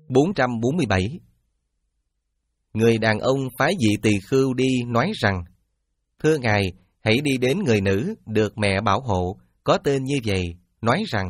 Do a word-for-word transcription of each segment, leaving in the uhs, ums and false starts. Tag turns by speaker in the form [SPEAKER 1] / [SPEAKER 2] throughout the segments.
[SPEAKER 1] bốn trăm bốn mươi bảy. Người đàn ông phái dị tỳ khưu đi nói rằng: Thưa Ngài, hãy đi đến người nữ được mẹ bảo hộ, có tên như vậy, nói rằng: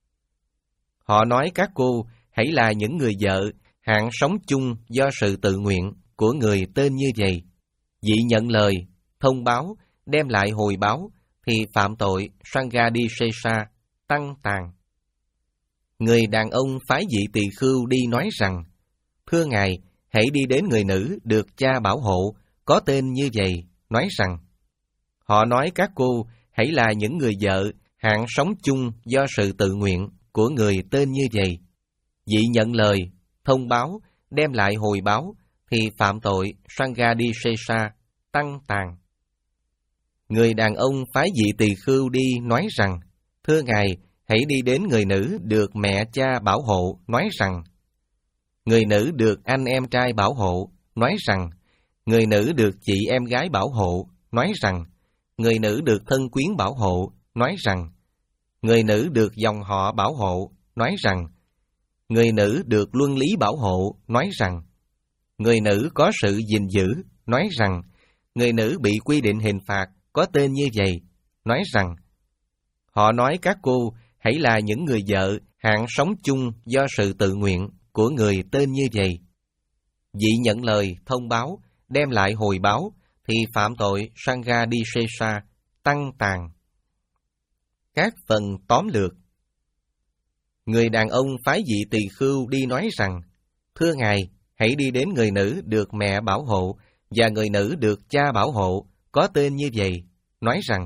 [SPEAKER 1] Họ nói các cô hãy là những người vợ, hạng sống chung do sự tự nguyện của người tên như vậy. Dị nhận lời, thông báo, đem lại hồi báo, thì phạm tội Sanghadisesa, tăng tàn. Người đàn ông phái dị tỳ khưu đi nói rằng: Thưa Ngài, hãy đi đến người nữ được cha bảo hộ, có tên như vậy, nói rằng: Họ nói các cô hãy là những người vợ, hạng sống chung do sự tự nguyện của người tên như vậy. Dị nhận lời, thông báo, đem lại hồi báo, thì phạm tội Sanghadisesa, tăng tàn. Người đàn ông phái dị tỳ khưu đi nói rằng: Thưa Ngài, hãy đi đến người nữ được mẹ cha bảo hộ, nói rằng: Người nữ được anh em trai bảo hộ, nói rằng: Người nữ được chị em gái bảo hộ, nói rằng: Người nữ được thân quyến bảo hộ, nói rằng: Người nữ được dòng họ bảo hộ, nói rằng: Người nữ được luân lý bảo hộ, nói rằng: Người nữ có sự gìn giữ, nói rằng: Người nữ bị quy định hình phạt, có tên như vậy, nói rằng: Họ nói các cô hãy là những người vợ, hạng sống chung do sự tự nguyện của người tên như vậy. Dị nhận lời, thông báo, đem lại hồi báo, thì phạm tội Sanghadisesa, tăng tàn. Các phần tóm lược. Người đàn ông phái dị tỳ khưu đi nói rằng: Thưa Ngài, hãy đi đến người nữ được mẹ bảo hộ và người nữ được cha bảo hộ, có tên như vậy, nói rằng: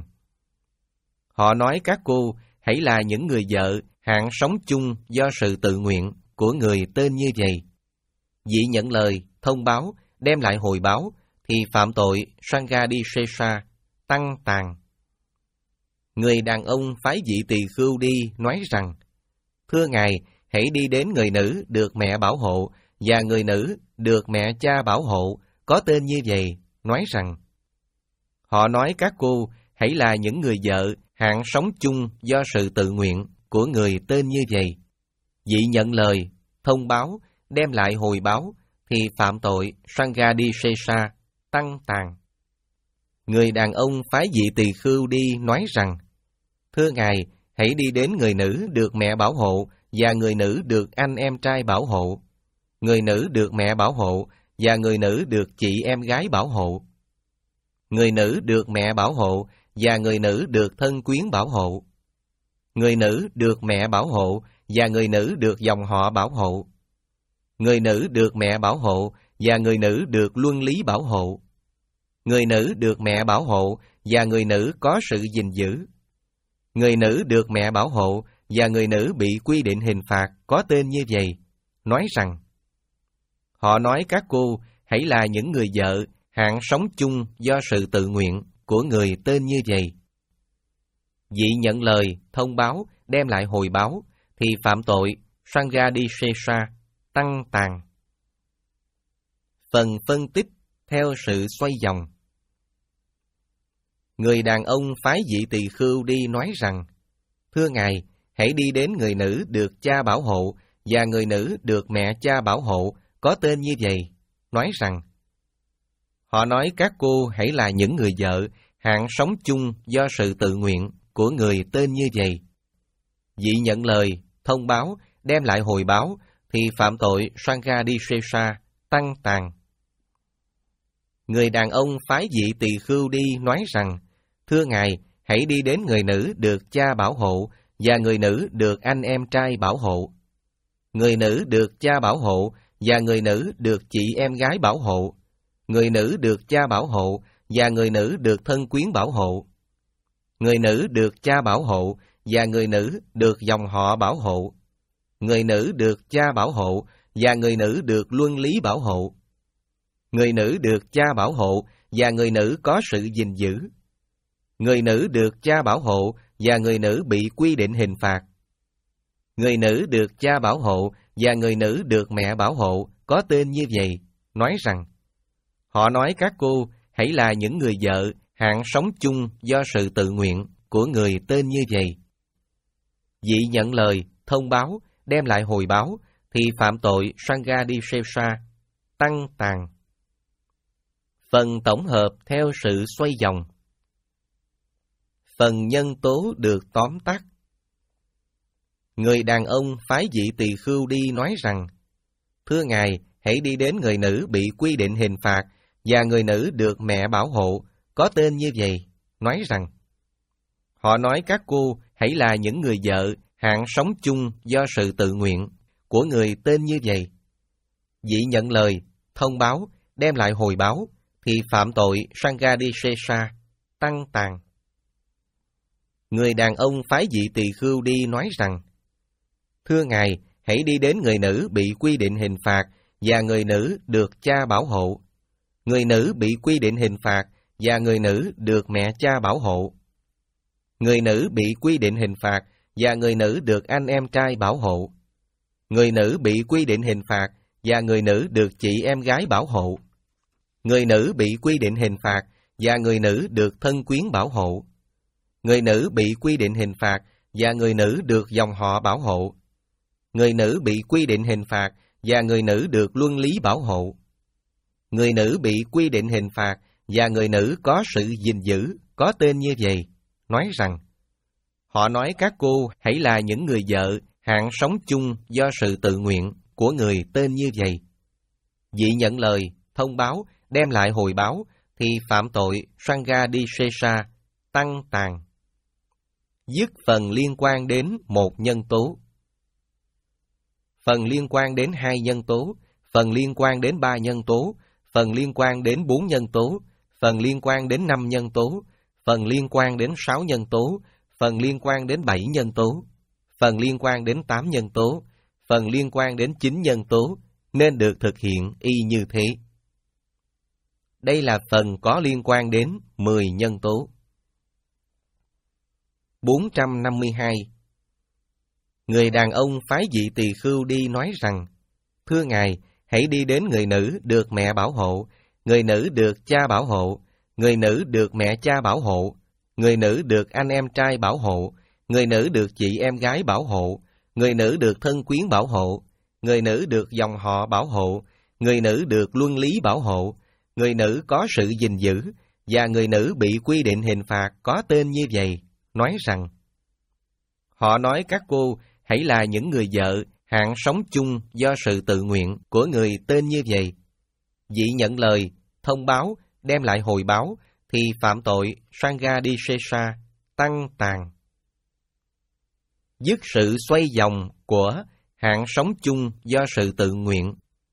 [SPEAKER 1] Họ nói các cô hãy là những người vợ, hạng sống chung do sự tự nguyện của người tên như vậy. Dị nhận lời, thông báo, đem lại hồi báo, thì phạm tội Sanghadisesa, tăng tàn. Người đàn ông phái dị tỳ khưu đi nói rằng: Thưa Ngài, hãy đi đến người nữ được mẹ bảo hộ và người nữ được mẹ cha bảo hộ, có tên như vậy, nói rằng: Họ nói các cô hãy là những người vợ, hạng sống chung do sự tự nguyện của người tên như vậy. Dị nhận lời, thông báo, đem lại hồi báo, thì phạm tội Sanghadisesa, tăng tàn. Người đàn ông phái dị tỳ khưu đi nói rằng: Thưa Ngài, hãy đi đến người nữ được mẹ bảo hộ và người nữ được anh em trai bảo hộ, người nữ được mẹ bảo hộ và người nữ được chị em gái bảo hộ, người nữ được mẹ bảo hộ và người nữ được thân quyến bảo hộ, người nữ được mẹ bảo hộ và người nữ được dòng họ bảo hộ, người nữ được mẹ bảo hộ và người nữ được luân lý bảo hộ, người nữ được mẹ bảo hộ và người nữ có sự gìn giữ, người nữ được mẹ bảo hộ và người nữ bị quy định hình phạt, có tên như vậy, nói rằng: Họ nói các cô hãy là những người vợ, hạng sống chung do sự tự nguyện của người tên như vậy. Dị nhận lời, thông báo, đem lại hồi báo, thì phạm tội Sanghadisesa, tăng tàn. Phần phân tích theo sự xoay vòng. Người đàn ông phái dị tỳ khưu đi nói rằng: Thưa Ngài, hãy đi đến người nữ được cha bảo hộ và người nữ được mẹ cha bảo hộ, có tên như vậy, nói rằng: Họ nói các cô hãy là những người vợ, hạng sống chung do sự tự nguyện của người tên như vậy. Dị nhận lời, thông báo, đem lại hồi báo, thì phạm tội Sanghadisesa, tăng tàn. Người đàn ông phái dị tỳ khưu đi nói rằng: Thưa Ngài, hãy đi đến người nữ được cha bảo hộ và người nữ được anh em trai bảo hộ, người nữ được cha bảo hộ và người nữ được chị em gái bảo hộ, người nữ được cha bảo hộ và người nữ được thân quyến bảo hộ, người nữ được cha bảo hộ và người nữ được dòng họ bảo hộ, người nữ được cha bảo hộ và người nữ được luân lý bảo hộ, người nữ được cha bảo hộ và người nữ có sự gìn giữ, người nữ được cha bảo hộ và người nữ bị quy định hình phạt, người nữ được cha bảo hộ và người nữ được mẹ bảo hộ, có tên như vậy, nói rằng: Họ nói các cô hãy là những người vợ, hạng sống chung do sự tự nguyện của người tên như vậy. Dị nhận lời, thông báo, đem lại hồi báo, thì phạm tội Sanghadisesa, tăng tàn. Phần tổng hợp theo sự xoay vòng. Phần nhân tố được tóm tắt. Người đàn ông phái vị tỳ khưu đi nói rằng, thưa Ngài, hãy đi đến người nữ bị quy định hình phạt và người nữ được mẹ bảo hộ, có tên như vậy, nói rằng, họ nói các cô hãy là những người vợ hạng sống chung do sự tự nguyện của người tên như vậy. Vị nhận lời, thông báo, đem lại hồi báo, thì phạm tội Sanghadisesa, tăng tàn. Người đàn ông phái vị tỳ khưu đi nói rằng, thưa Ngài, hãy đi đến người nữ bị quy định hình phạt và người nữ được cha bảo hộ. Người nữ bị quy định hình phạt và người nữ được mẹ cha bảo hộ. Người nữ bị quy định hình phạt và người nữ được anh em trai bảo hộ. Người nữ bị quy định hình phạt và người nữ được chị em gái bảo hộ. Người nữ bị quy định hình phạt và người nữ được thân quyến bảo hộ. Người nữ bị quy định hình phạt và người nữ được dòng họ bảo hộ. Người nữ bị quy định hình phạt và người nữ được luân lý bảo hộ. Người nữ bị quy định hình phạt và người nữ có sự gìn giữ, có tên như vậy, nói rằng, họ nói các cô hãy là những người vợ hạng sống chung do sự tự nguyện của người tên như vậy. Vị nhận lời, thông báo, đem lại hồi báo, thì phạm tội Sanghadisesa, tăng tàn. Dứt phần liên quan đến một nhân tố. Phần liên quan đến hai nhân tố, phần liên quan đến ba nhân tố, phần liên quan đến bốn nhân tố, phần liên quan đến năm nhân tố, phần liên quan đến sáu nhân tố, phần liên quan đến bảy nhân tố, phần liên quan đến tám nhân tố, phần liên quan đến chín nhân tố, nên được thực hiện y như thế. Đây là phần có liên quan đến mười nhân tố. bốn trăm năm mươi hai. Người đàn ông phái vị tỳ khưu đi nói rằng, thưa Ngài, hãy đi đến người nữ được mẹ bảo hộ, người nữ được cha bảo hộ, người nữ được mẹ cha bảo hộ, người nữ được anh em trai bảo hộ, người nữ được chị em gái bảo hộ, người nữ được thân quyến bảo hộ, người nữ được dòng họ bảo hộ, người nữ được luân lý bảo hộ, người nữ có sự gìn giữ, và người nữ bị quy định hình phạt có tên như vậy, nói rằng, họ nói các cô hãy là những người vợ hạng sống chung do sự tự nguyện của người tên như vậy. Vị nhận lời, thông báo, đem lại hồi báo, thì phạm tội Sanghadisesa, tăng tàn. Dứt sự xoay vòng của hạng sống chung do sự tự nguyện.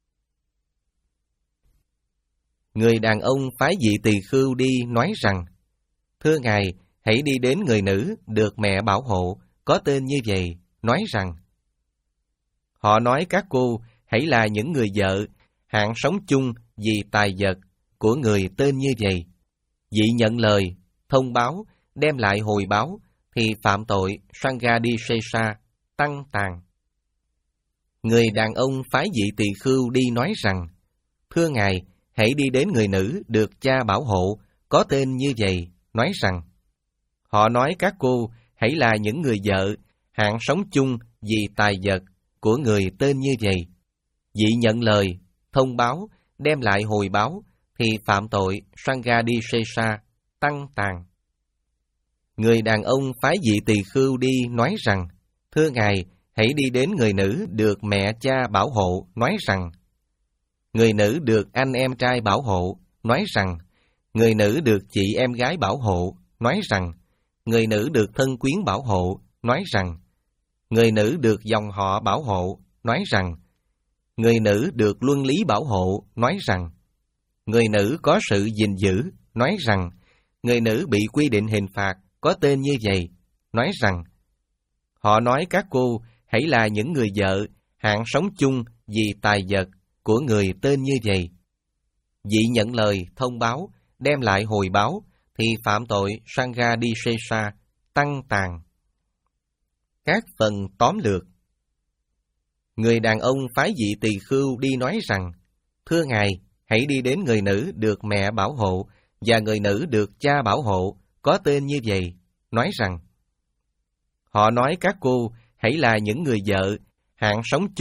[SPEAKER 1] Người đàn ông phái vị tỳ khưu đi nói rằng, thưa Ngài, hãy đi đến người nữ được mẹ bảo hộ, có tên như vậy, nói rằng, họ nói các cô hãy là những người vợ hạng sống chung vì tài vật của người tên như vậy. Vị nhận lời, thông báo, đem lại hồi báo, thì phạm tội Sanghadisesa, tăng tàn. Người đàn ông phái vị tỳ khưu đi nói rằng, thưa Ngài, hãy đi đến người nữ được cha bảo hộ, có tên như vậy, nói rằng, họ nói các cô hãy là những người vợ hạng sống chung vì tài vật của người tên như vậy. Vị nhận lời, thông báo, đem lại hồi báo, thì phạm tội Sanghadisesa, tăng tàn. Người đàn ông phái vị tỳ khưu đi nói rằng, thưa Ngài, hãy đi đến người nữ được mẹ cha bảo hộ, nói rằng, người nữ được anh em trai bảo hộ, nói rằng, người nữ được chị em gái bảo hộ, nói rằng, người nữ được thân quyến bảo hộ, nói rằng, người nữ được dòng họ bảo hộ, nói rằng, người nữ được luân lý bảo hộ, nói rằng, người nữ có sự gìn giữ, nói rằng, người nữ bị quy định hình phạt có tên như vậy, nói rằng, họ nói các cô hãy là những người vợ hạng sống chung vì tài vật của người tên như vậy. Vị nhận lời, thông báo, đem lại hồi báo, thì phạm tội Sanghadisesa, tăng tàn. Các phần tóm lược. Người đàn ông phái vị tỳ khưu đi nói rằng, thưa Ngài, hãy đi đến người nữ được mẹ bảo hộ và người nữ được cha bảo hộ, có tên như vậy, nói rằng, họ nói các cô hãy là những người vợ hạng sống chung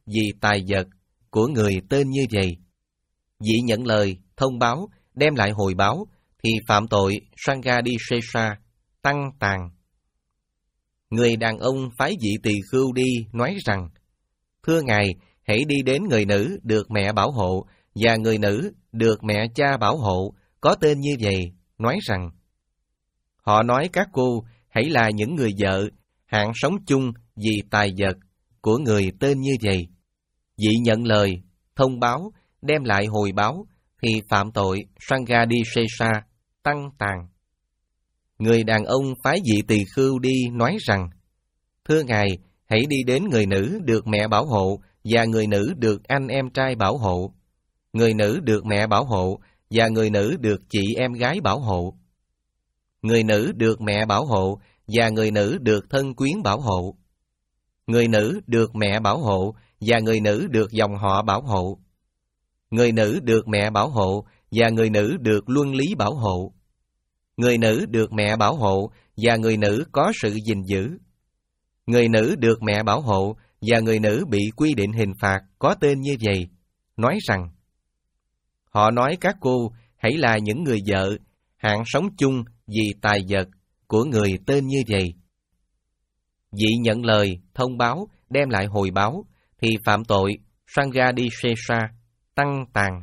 [SPEAKER 1] vì tài vật của người tên như vậy. Vị nhận lời, thông báo, đem lại hồi báo, thì phạm tội Sanghadisesa, tăng tàn. Người đàn ông phái vị tỳ khưu đi nói rằng, thưa Ngài, hãy đi đến người nữ được mẹ bảo hộ và người nữ được mẹ cha bảo hộ, có tên như vậy, nói rằng, họ nói các cô hãy là những người vợ, hạng sống chung vì tài vật của người tên như vậy. Vị nhận lời, thông báo, đem lại hồi báo, thì phạm tội Sanghadisesa, tăng tàn. Người đàn ông phái vị tỳ khưu đi nói rằng, thưa Ngài, hãy đi đến người nữ được mẹ bảo hộ và người nữ được anh em trai bảo hộ, người nữ được mẹ bảo hộ và người nữ được chị em gái bảo hộ, người nữ được mẹ bảo hộ và người nữ được thân quyến bảo hộ, người nữ được mẹ bảo hộ và người nữ được dòng họ bảo hộ, người nữ được mẹ bảo hộ và người nữ được luân lý bảo hộ, người nữ được mẹ bảo hộ và người nữ có sự gìn giữ, người nữ được mẹ bảo hộ và người nữ bị quy định hình phạt có tên như vậy, nói rằng, họ nói các cô hãy là những người vợ, hạng sống chung vì tài vật của người tên như vậy. Vị nhận lời, thông báo, đem lại hồi báo, thì phạm tội Sanghadisesa, tăng tàn.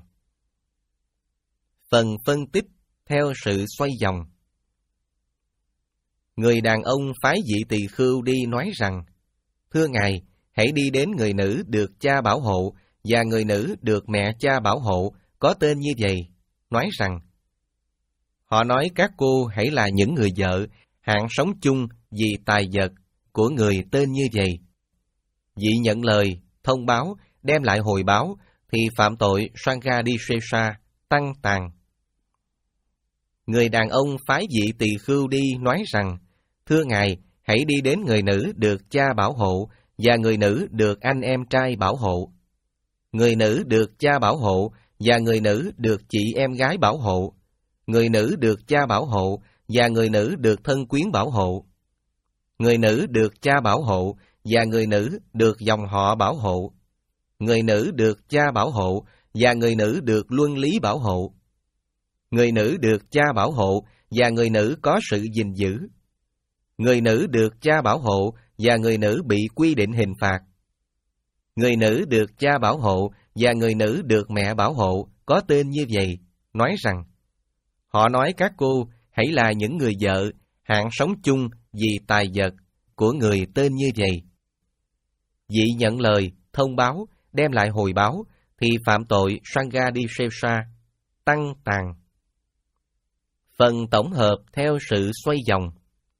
[SPEAKER 1] Phần phân tích theo sự xoay vòng. Người đàn ông phái vị tỳ khưu đi nói rằng, thưa Ngài, hãy đi đến người nữ được cha bảo hộ và người nữ được mẹ cha bảo hộ, có tên như vậy, nói rằng, họ nói các cô hãy là những người vợ, hạng sống chung vì tài vật của người tên như vậy. Vị nhận lời, thông báo, đem lại hồi báo, thì phạm tội Sanghadisesa, tăng tàn. Người đàn ông phái vị tỳ khưu đi nói rằng, thưa Ngài, hãy đi đến người nữ được cha bảo hộ và người nữ được anh em trai bảo hộ, người nữ được cha bảo hộ và người nữ được chị em gái bảo hộ, người nữ được cha bảo hộ và người nữ được thân quyến bảo hộ, người nữ được cha bảo hộ và người nữ được dòng họ bảo hộ, người nữ được cha bảo hộ và người nữ được luân lý bảo hộ, người nữ được cha bảo hộ và người nữ có sự gìn giữ, người nữ được cha bảo hộ và người nữ bị quy định hình phạt, người nữ được cha bảo hộ và người nữ được mẹ bảo hộ, có tên như vậy, nói rằng, họ nói các cô hãy là những người vợ, hạng sống chung vì tài vật của người tên như vậy. Vị nhận lời, thông báo, đem lại hồi báo, thì phạm tội Sanghadisesa, tăng tàn. Phần tổng hợp theo sự xoay vòng.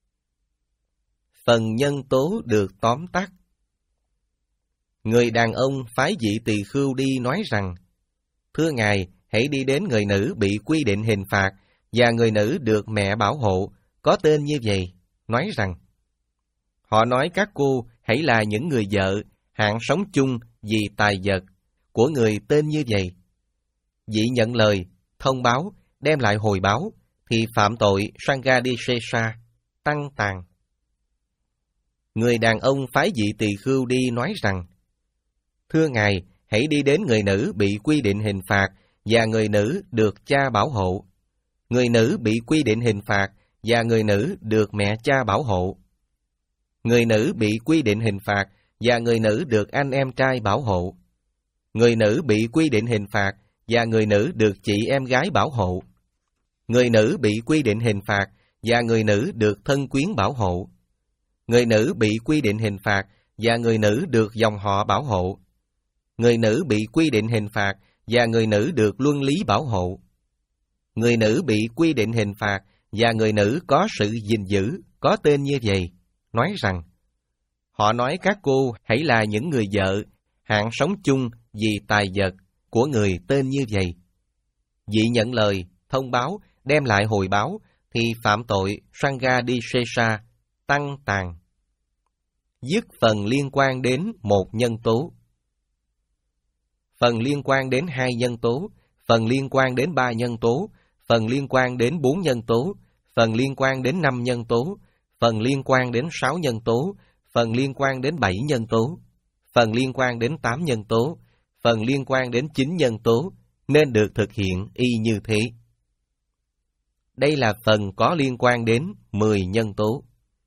[SPEAKER 1] Phần nhân tố được tóm tắt. Người đàn ông phái vị tỳ khưu đi nói rằng, thưa Ngài, hãy đi đến người nữ bị quy định hình phạt và người nữ được mẹ bảo hộ, có tên như vậy, nói rằng, họ nói các cô hãy là những người vợ, hạng sống chung vì tài vật của người tên như vậy. Vị nhận lời, thông báo, đem lại hồi báo, thì phạm tội Sanghadisesa, tăng tàn. Người đàn ông phái vị tỳ khưu đi nói rằng, thưa Ngài, hãy đi đến người nữ bị quy định hình phạt và người nữ được cha bảo hộ, người nữ bị quy định hình phạt và người nữ được mẹ cha bảo hộ, người nữ bị quy định hình phạt và người nữ được anh em trai bảo hộ, người nữ bị quy định hình phạt và người nữ được chị em gái bảo hộ, người nữ bị quy định hình phạt và người nữ được thân quyến bảo hộ, người nữ bị quy định hình phạt và người nữ được dòng họ bảo hộ, người nữ bị quy định hình phạt và người nữ được luân lý bảo hộ, người nữ bị quy định hình phạt và người nữ có sự gìn giữ, có tên như vậy, nói rằng, họ nói các cô hãy là những người vợ, hạng sống chung vì tài vật của người tên như vậy. Vị nhận lời, thông báo, đem lại hồi báo, thì phạm tội Sanghadisesa, tăng tàn. Dứt phần liên quan đến một nhân tố. Phần liên quan đến hai nhân tố, phần liên quan đến ba nhân tố, phần liên quan đến bốn nhân tố, phần liên quan đến năm nhân tố, phần liên quan đến sáu nhân tố, phần liên quan đến bảy nhân tố, phần liên quan đến tám nhân tố, phần liên quan đến chín nhân tố, nên được thực hiện y như thế. Đây là phần có liên quan đến mười nhân tố.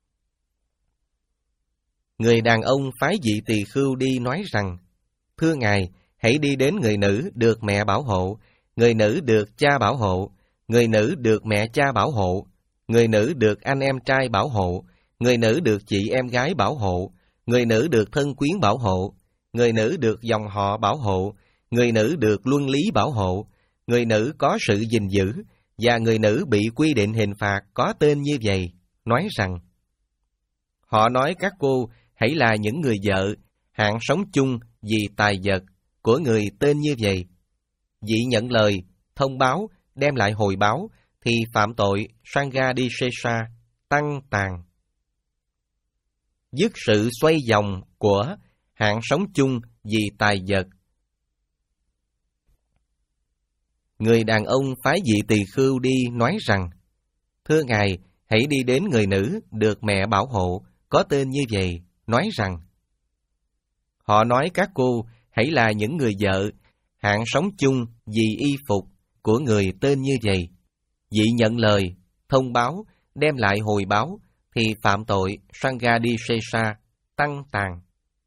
[SPEAKER 1] Người đàn ông phái Dị Tỳ Khưu đi nói rằng, thưa Ngài, hãy đi đến người nữ được mẹ bảo hộ, người nữ được cha bảo hộ, người nữ được mẹ cha bảo hộ, người nữ được anh em trai bảo hộ, người nữ được chị em gái bảo hộ, người nữ được thân quyến bảo hộ, người nữ được dòng họ bảo hộ, người nữ được luân lý bảo hộ, người nữ có sự gìn giữ, và người nữ bị quy định hình phạt có tên như vậy, nói rằng, họ nói các cô hãy là những người vợ, hạng sống chung vì tài vật của người tên như vậy. Dị nhận lời, thông báo, đem lại hồi báo, thì phạm tội Sanghadisesa, tăng tàn. Dứt sự xoay vòng của hạng sống chung vì tài vật. Người đàn ông phái Dị Tỳ Khưu đi nói rằng, thưa Ngài, hãy đi đến người nữ được mẹ bảo hộ, có tên như vậy, nói rằng, họ nói các cô hãy là những người vợ, hạng sống chung vì y phục của người tên như vậy. Dị nhận lời, thông báo, đem lại hồi báo, thì phạm tội Sanghadisesa, tăng tàn.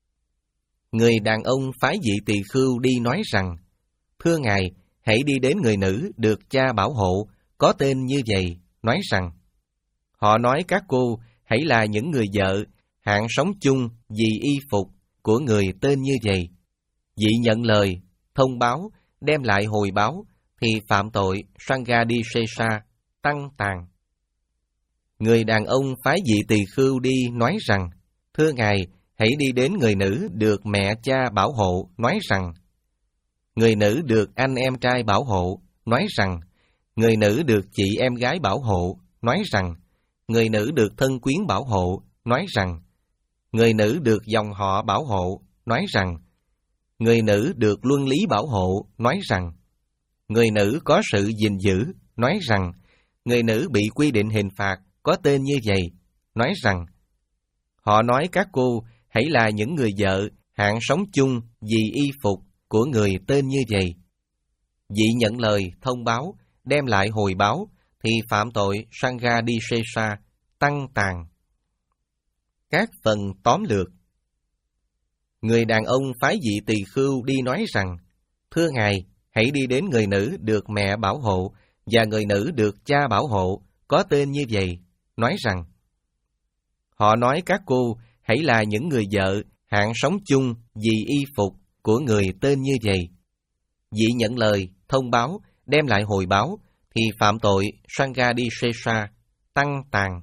[SPEAKER 1] Người đàn ông phái Dị Tỳ Khưu đi nói rằng, thưa Ngài, hãy đi đến người nữ được cha bảo hộ, có tên như vậy, nói rằng, họ nói các cô hãy là những người vợ, hạng sống chung vì y phục của người tên như vậy. Dị nhận lời, thông báo, đem lại hồi báo, thì phạm tội Sanghadisesa, tăng tàn. Người đàn ông phái Dị Tỳ Khưu đi nói rằng, thưa Ngài, hãy đi đến người nữ được mẹ cha bảo hộ, nói rằng, người nữ được anh em trai bảo hộ, nói rằng, người nữ được chị em gái bảo hộ, nói rằng, người nữ được thân quyến bảo hộ, nói rằng, người nữ được dòng họ bảo hộ, nói rằng, người nữ được luân lý bảo hộ, nói rằng, người nữ có sự gìn giữ, nói rằng, người nữ bị quy định hình phạt có tên như vậy, nói rằng, họ nói các cô hãy là những người vợ, hạng sống chung vì y phục của người tên như vậy. Dị nhận lời, thông báo, đem lại hồi báo, thì phạm tội Sanghadisesa, tăng tàn. Các phần tóm lược. Người đàn ông phái Dị Tỳ Khưu đi nói rằng, thưa Ngài, hãy đi đến người nữ được mẹ bảo hộ, và người nữ được cha bảo hộ, có tên như vậy, nói rằng, họ nói các cô hãy là những người vợ, hạng sống chung vì y phục của người tên như vậy. Dị nhận lời, thông báo, đem lại hồi báo, thì phạm tội Sanghadisesa, tăng tàn.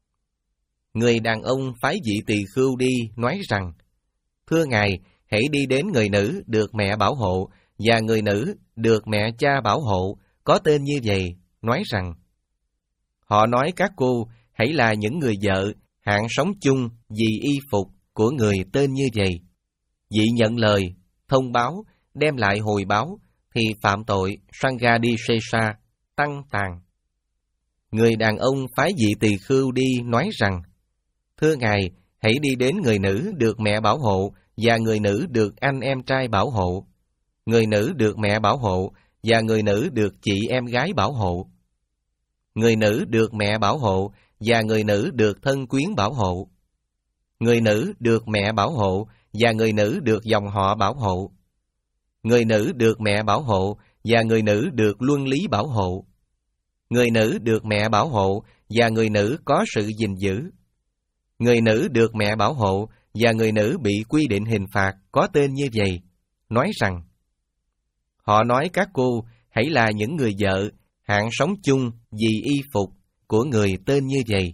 [SPEAKER 1] Người đàn ông phái Dị Tỳ Khưu đi nói rằng, thưa Ngài, hãy đi đến người nữ được mẹ bảo hộ, và người nữ được mẹ cha bảo hộ, có tên như vậy, nói rằng, họ nói các cô hãy là những người vợ, hạng sống chung vì y phục của người tên như vậy. Dị nhận lời, thông báo, đem lại hồi báo, thì phạm tội Sanghadisesa, tăng tàn. Người đàn ông phái Dị Tỳ Khưu đi nói rằng, thưa Ngài, hãy đi đến người nữ được mẹ bảo hộ, và người nữ được anh em trai bảo hộ, người nữ được mẹ bảo hộ, và người nữ được chị em gái bảo hộ, người nữ được mẹ bảo hộ, và người nữ được thân quyến bảo hộ, người nữ được mẹ bảo hộ, và người nữ được dòng họ bảo hộ, người nữ được mẹ bảo hộ, và người nữ được luân lý bảo hộ, người nữ được mẹ bảo hộ, và người nữ có sự gìn giữ, người nữ được mẹ bảo hộ, và người nữ bị quy định hình phạt có tên như vậy, nói rằng, họ nói các cô hãy là những người vợ, hạng sống chung vì y phục của người tên như vậy.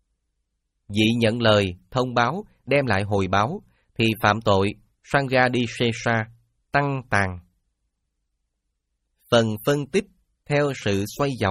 [SPEAKER 1] Dị nhận lời, thông báo, đem lại hồi báo, thì phạm tội Sanghadisesa, tăng tàn. Phần phân tích theo sự xoay vòng.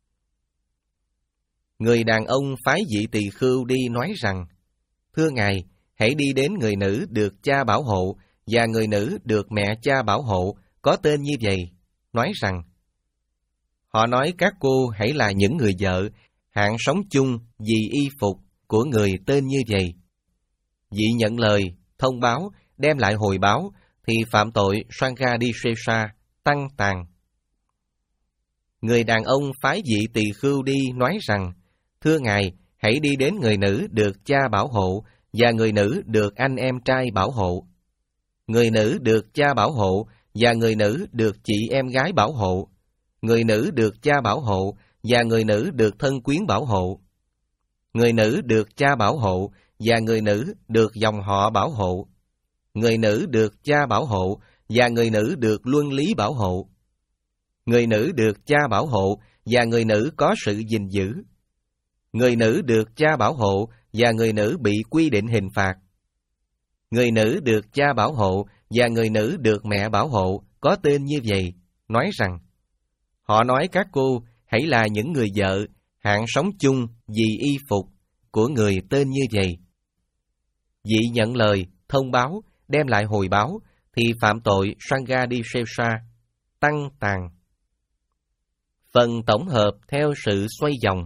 [SPEAKER 1] Người đàn ông phái Dị Tỳ Khưu đi nói rằng, thưa Ngài, hãy đi đến người nữ được cha bảo hộ, và người nữ được mẹ cha bảo hộ, có tên như vậy, nói rằng, họ nói các cô hãy là những người vợ, hạng sống chung vì y phục của người tên như vậy. Dị nhận lời, thông báo, đem lại hồi báo, thì phạm tội Sanghadisesa, tăng tàn. Người đàn ông phái vị tỳ khưu đi nói rằng, thưa Ngài, hãy đi đến người nữ được cha bảo hộ và người nữ được anh em trai bảo hộ. Người nữ được cha bảo hộ và người nữ được chị em gái bảo hộ. Người nữ được cha bảo hộ và người nữ được thân quyến bảo hộ. Người nữ được cha bảo hộ và người nữ được dòng họ bảo hộ. Người nữ được cha bảo hộ và người nữ được luân lý bảo hộ. Người nữ được cha bảo hộ và người nữ có sự gìn giữ. Người nữ được cha bảo hộ và người nữ bị quy định hình phạt. Người nữ được cha bảo hộ và người nữ được mẹ bảo hộ có tên như vậy, nói rằng, họ nói các cô hãy là những người vợ, hạng sống chung vì y phục của người tên như vậy. Vị nhận lời, thông báo, đem lại hồi báo, thì phạm tội Sanghadisesa, tăng tàn. Phần tổng hợp theo sự xoay vòng.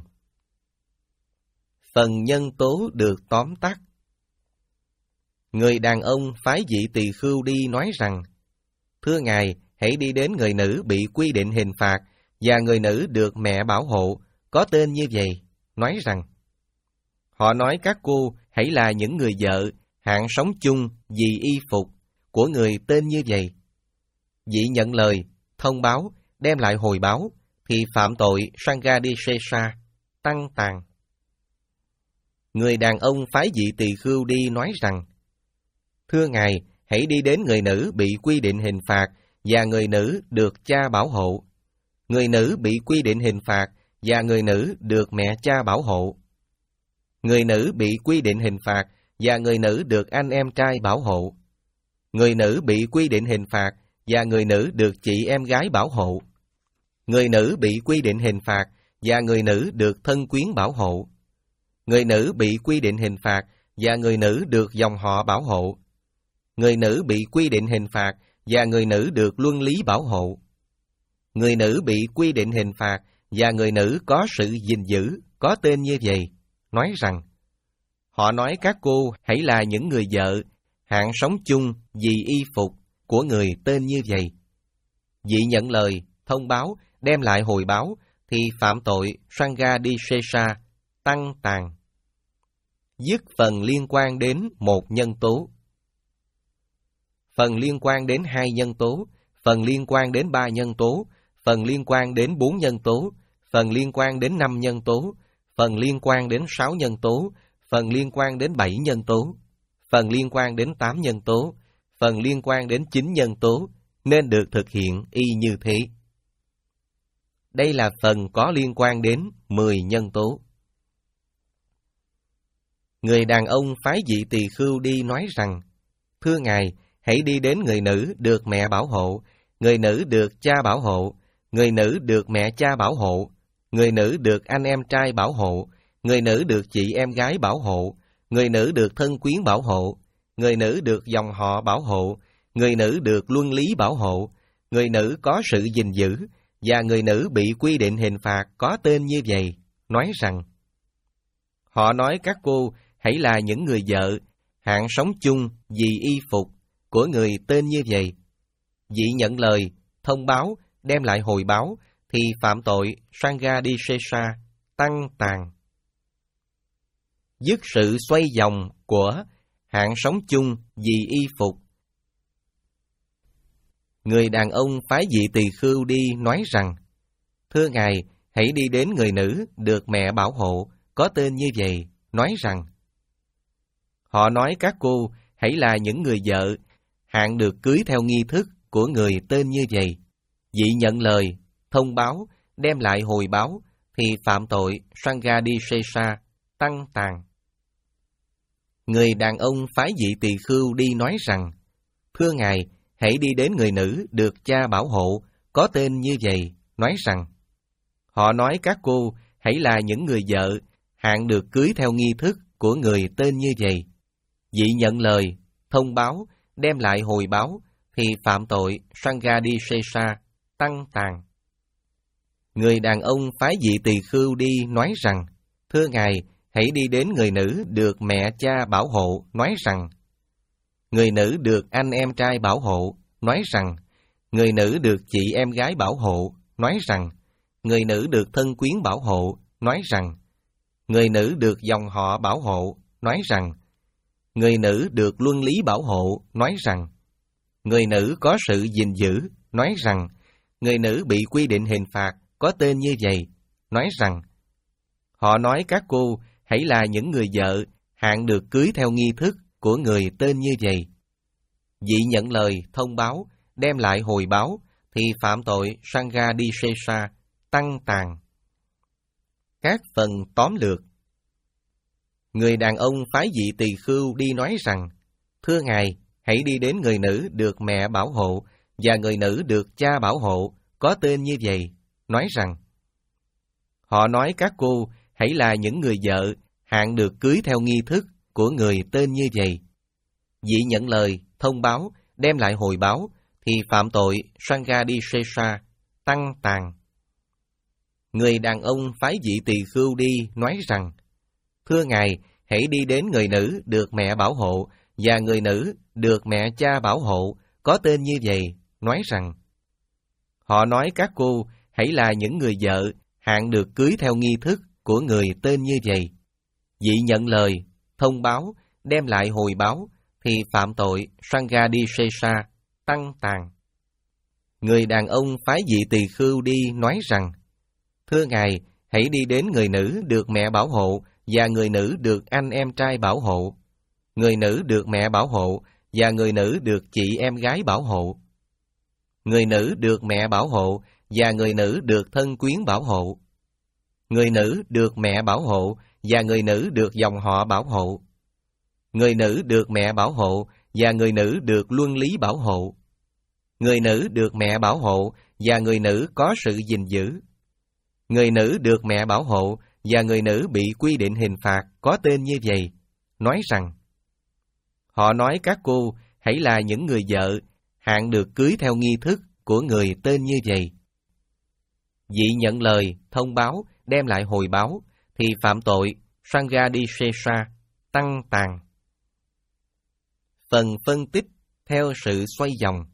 [SPEAKER 1] Phần nhân tố được tóm tắt. Người đàn ông phái vị tỳ khưu đi nói rằng, thưa Ngài, hãy đi đến người nữ bị quy định hình phạt và người nữ được mẹ bảo hộ, có tên như vậy, nói rằng, họ nói các cô hãy là những người vợ, hạng sống chung vì y phục của người tên như vậy. Vị nhận lời, thông báo, đem lại hồi báo, thì phạm tội Sanghadisesa, tăng tàn. Người đàn ông phái vị tỳ khưu đi nói rằng, thưa Ngài, hãy đi đến người nữ bị quy định hình phạt và người nữ được cha bảo hộ. Người nữ bị quy định hình phạt và người nữ được mẹ cha bảo hộ. Người nữ bị quy định hình phạt và người nữ được anh em trai bảo hộ. Người nữ bị quy định hình phạt và người nữ được chị em gái bảo hộ. Người nữ bị quy định hình phạt và người nữ được thân quyến bảo hộ. Người nữ bị quy định hình phạt và người nữ được dòng họ bảo hộ. Người nữ bị quy định hình phạt và người nữ được luân lý bảo hộ. Người nữ bị quy định hình phạt và người nữ có sự gìn giữ, có tên như vậy, nói rằng, họ nói các cô hãy là những người vợ, hạng sống chung vì y phục của người tên như vậy. Vị nhận lời, thông báo, đem lại hồi báo, thì phạm tội Sanghadisesa, tăng tàn. Dứt phần liên quan đến một nhân tố. Phần liên quan đến hai nhân tố, phần liên quan đến ba nhân tố, phần liên quan đến bốn nhân tố, phần liên quan đến năm nhân tố, phần liên quan đến sáu nhân tố, phần liên quan đến bảy nhân tố, phần liên quan đến tám nhân tố, phần liên quan đến chín nhân tố, nên được thực hiện y như thế. Đây là phần có liên quan đến mười nhân tố. Người đàn ông phái vị tỳ khưu đi nói rằng, thưa Ngài, hãy đi đến người nữ được mẹ bảo hộ, người nữ được cha bảo hộ, người nữ được mẹ cha bảo hộ, người nữ được anh em trai bảo hộ, người nữ được chị em gái bảo hộ, người nữ được thân quyến bảo hộ, người nữ được dòng họ bảo hộ, người nữ được luân lý bảo hộ, người nữ có sự gìn giữ, và người nữ bị quy định hình phạt có tên như vậy, nói rằng, họ nói các cô hãy là những người vợ, hạng sống chung vì y phục của người tên như vậy. Vị nhận lời, thông báo, đem lại hồi báo, thì phạm tội Sanghadisesa, tăng tàn. Dứt sự xoay vòng của hạng sống chung vì y phục. Người đàn ông phái vị tỳ khưu đi nói rằng, thưa Ngài, hãy đi đến người nữ được mẹ bảo hộ, có tên như vậy, nói rằng, họ nói các cô hãy là những người vợ, hạng được cưới theo nghi thức của người tên như vậy. Vị nhận lời, thông báo, đem lại hồi báo, thì phạm tội Sanghadisesa, tăng tàn. Người đàn ông phái vị tỳ khưu đi nói rằng, thưa Ngài, hãy đi đến người nữ được cha bảo hộ, có tên như vậy, nói rằng, họ nói các cô hãy là những người vợ, hạng được cưới theo nghi thức của người tên như vậy. Vị nhận lời, thông báo, đem lại hồi báo, thì phạm tội Sanghadisesa, tăng tàn. Người đàn ông phái vị tỳ khưu đi nói rằng, thưa Ngài, hãy đi đến người nữ được mẹ cha bảo hộ, nói rằng, người nữ được anh em trai bảo hộ, nói rằng người nữ được chị em gái bảo hộ, nói rằng người nữ được thân quyến bảo hộ, nói rằng người nữ được dòng họ bảo hộ, nói rằng người nữ được luân lý bảo hộ, nói rằng người nữ có sự gìn giữ, nói rằng người nữ bị quy định hình phạt có tên như vậy, nói rằng họ nói các cô hãy là những người vợ hạng được cưới theo nghi thức của người tên như vậy. Vị nhận lời thông báo đem lại hồi báo thì phạm tội Sanghadisesa, tăng tàn. Các phần tóm lược. Người đàn ông phái vị tỳ khưu đi nói rằng, thưa ngài, hãy đi đến người nữ được mẹ bảo hộ và người nữ được cha bảo hộ, có tên như vậy, nói rằng họ nói các cô hãy là những người vợ hạng được cưới theo nghi thức của người tên như vậy. Vị nhận lời thông báo đem lại hồi báo thì phạm tội Sanghadisesa, tăng tàn. Người đàn ông phái vị tỳ khưu đi nói rằng, thưa ngài, hãy đi đến người nữ được mẹ bảo hộ và người nữ được mẹ cha bảo hộ, có tên như vậy, nói rằng họ nói các cô hãy là những người vợ hạng được cưới theo nghi thức của người tên như vậy. Vị nhận lời thông báo đem lại hồi báo thì phạm tội Sanghadisesa, tăng tàn. Người đàn ông phái vị tỳ khưu đi nói rằng, thưa ngài, hãy đi đến người nữ được mẹ bảo hộ và người nữ được anh em trai bảo hộ, người nữ được mẹ bảo hộ và người nữ được chị em gái bảo hộ, người nữ được mẹ bảo hộ và người nữ được thân quyến bảo hộ, người nữ được mẹ bảo hộ và người nữ được dòng họ bảo hộ, người nữ được mẹ bảo hộ và người nữ được luân lý bảo hộ, người nữ được mẹ bảo hộ và người nữ có sự gìn giữ, người nữ được mẹ bảo hộ và người nữ bị quy định hình phạt có tên như vậy, nói rằng họ nói các cô hãy là những người vợ hạng được cưới theo nghi thức của người tên như vậy. Vị nhận lời thông báo đem lại hồi báo thì phạm tội Sanghadisesa, tăng tàn. Phần phân tích theo sự xoay vòng.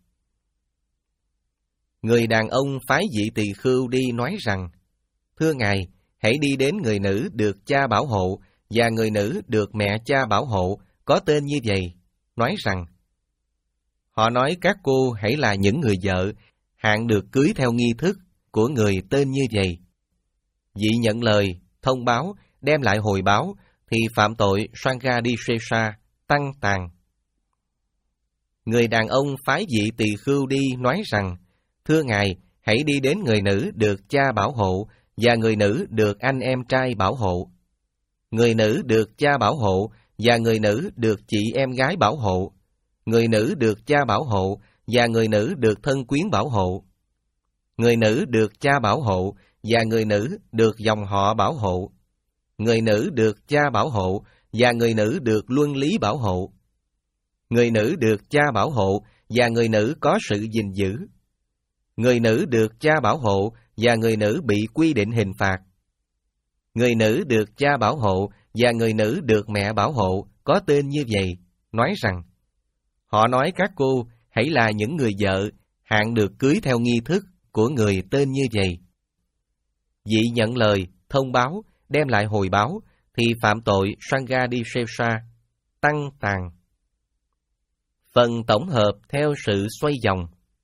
[SPEAKER 1] Người đàn ông phái vị tỳ khưu đi nói rằng, thưa ngài, hãy đi đến người nữ được cha bảo hộ và người nữ được mẹ cha bảo hộ, có tên như vậy, nói rằng họ nói các cô hãy là những người vợ hạng được cưới theo nghi thức của người tên như vậy. Vị nhận lời thông báo đem lại hồi báo thì phạm tội Sanghadisesa, tăng tàn. Người đàn ông phái vị tỳ khưu đi nói rằng, thưa ngài, hãy đi đến người nữ được cha bảo hộ và người nữ được anh em trai bảo hộ, người nữ được cha bảo hộ và người nữ được chị em gái bảo hộ, người nữ được cha bảo hộ và người nữ được thân quyến bảo hộ, người nữ được cha bảo hộ và người nữ được dòng họ bảo hộ, người nữ được cha bảo hộ và người nữ được luân lý bảo hộ, người nữ được cha bảo hộ và người nữ có sự gìn giữ, người nữ được cha bảo hộ và người nữ bị quy định hình phạt, người nữ được cha bảo hộ và người nữ được mẹ bảo hộ, có tên như vậy, nói rằng họ nói các cô hãy là những người vợ hạng được cưới theo nghi thức của người tên như vậy. Vị nhận lời thông báo đem lại hồi báo thì phạm tội Sanghadisesa, tăng tàn. Phần tổng hợp theo sự xoay vòng.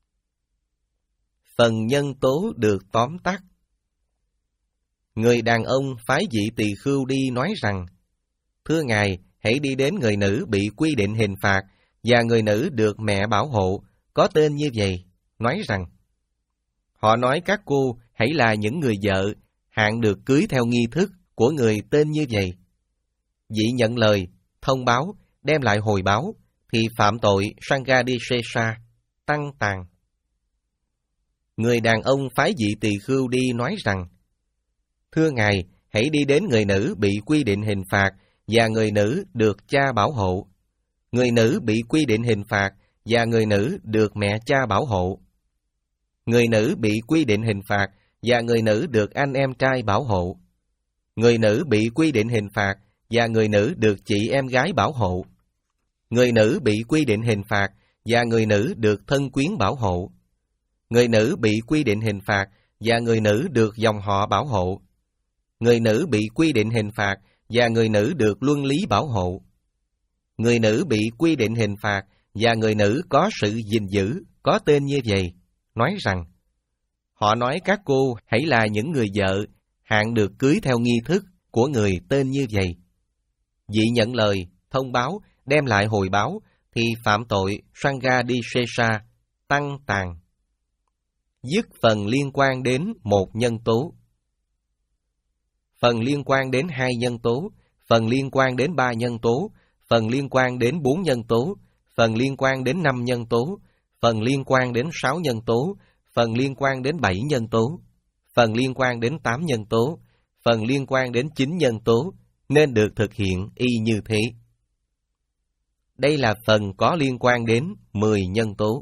[SPEAKER 1] Phần nhân tố được tóm tắt. Người đàn ông phái vị tỳ khưu đi nói rằng, thưa ngài, hãy đi đến người nữ bị quy định hình phạt và người nữ được mẹ bảo hộ, có tên như vậy, nói rằng họ nói các cô hãy là những người vợ hạng được cưới theo nghi thức của người tên như vậy. Vị nhận lời thông báo đem lại hồi báo thì phạm tội Sanghadisesa, tăng tàn. Người đàn ông phái vị tỳ khưu đi nói rằng, thưa ngài, hãy đi đến người nữ bị quy định hình phạt và người nữ được cha bảo hộ, người nữ bị quy định hình phạt và người nữ được mẹ cha bảo hộ, người nữ bị quy định hình phạt và người nữ được anh em trai bảo hộ, người nữ bị quy định hình phạt và người nữ được chị em gái bảo hộ, Người nữ bị quy định hình phạt và người nữ được thân quyến bảo hộ. Người nữ bị quy định hình phạt và người nữ được dòng họ bảo hộ. Người nữ bị quy định hình phạt và người nữ được luân lý bảo hộ. Người nữ bị quy định hình phạt và người nữ có sự gìn giữ, có tên như vậy, nói rằng: họ nói các cô hãy là những người vợ, hạn được cưới theo nghi thức của người tên như vậy. Vị nhận lời, thông báo, đem lại hồi báo, thì phạm tội Sanghadisesa, tăng tàn. Dứt phần liên quan đến một nhân tố. Phần liên quan đến hai nhân tố, phần liên quan đến ba nhân tố, phần liên quan đến bốn nhân tố, phần liên quan đến năm nhân tố, phần liên quan đến sáu nhân tố, phần liên quan đến bảy nhân tố, phần liên quan đến tám nhân tố, phần liên quan đến chín nhân tố, nên được thực hiện y như thế. Đây là phần có liên quan đến mười nhân tố.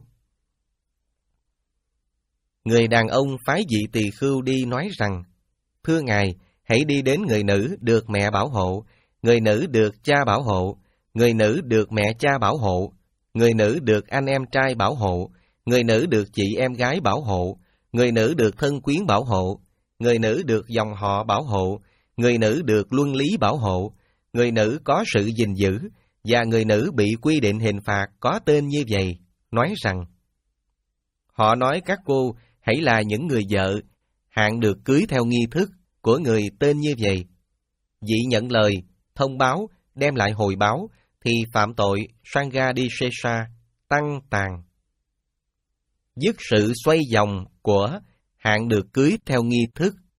[SPEAKER 1] Người đàn ông phái vị tỳ khưu đi nói rằng: thưa ngài, hãy đi đến người nữ được mẹ bảo hộ, người nữ được cha bảo hộ, người nữ được mẹ cha bảo hộ, người nữ được anh em trai bảo hộ, người nữ được chị em gái bảo hộ, người nữ được thân quyến bảo hộ, người nữ được dòng họ bảo hộ, người nữ được luân lý bảo hộ, người nữ có sự gìn giữ, và người nữ bị quy định hình phạt có tên như vậy, nói rằng: họ nói các cô hãy là những người vợ, hạn được cưới theo nghi thức của người tên như vậy. Vị nhận lời, thông báo, đem lại hồi báo, thì phạm tội Sanghadisesa, tăng tàn. Dứt sự xoay vòng của hạn được cưới theo nghi thức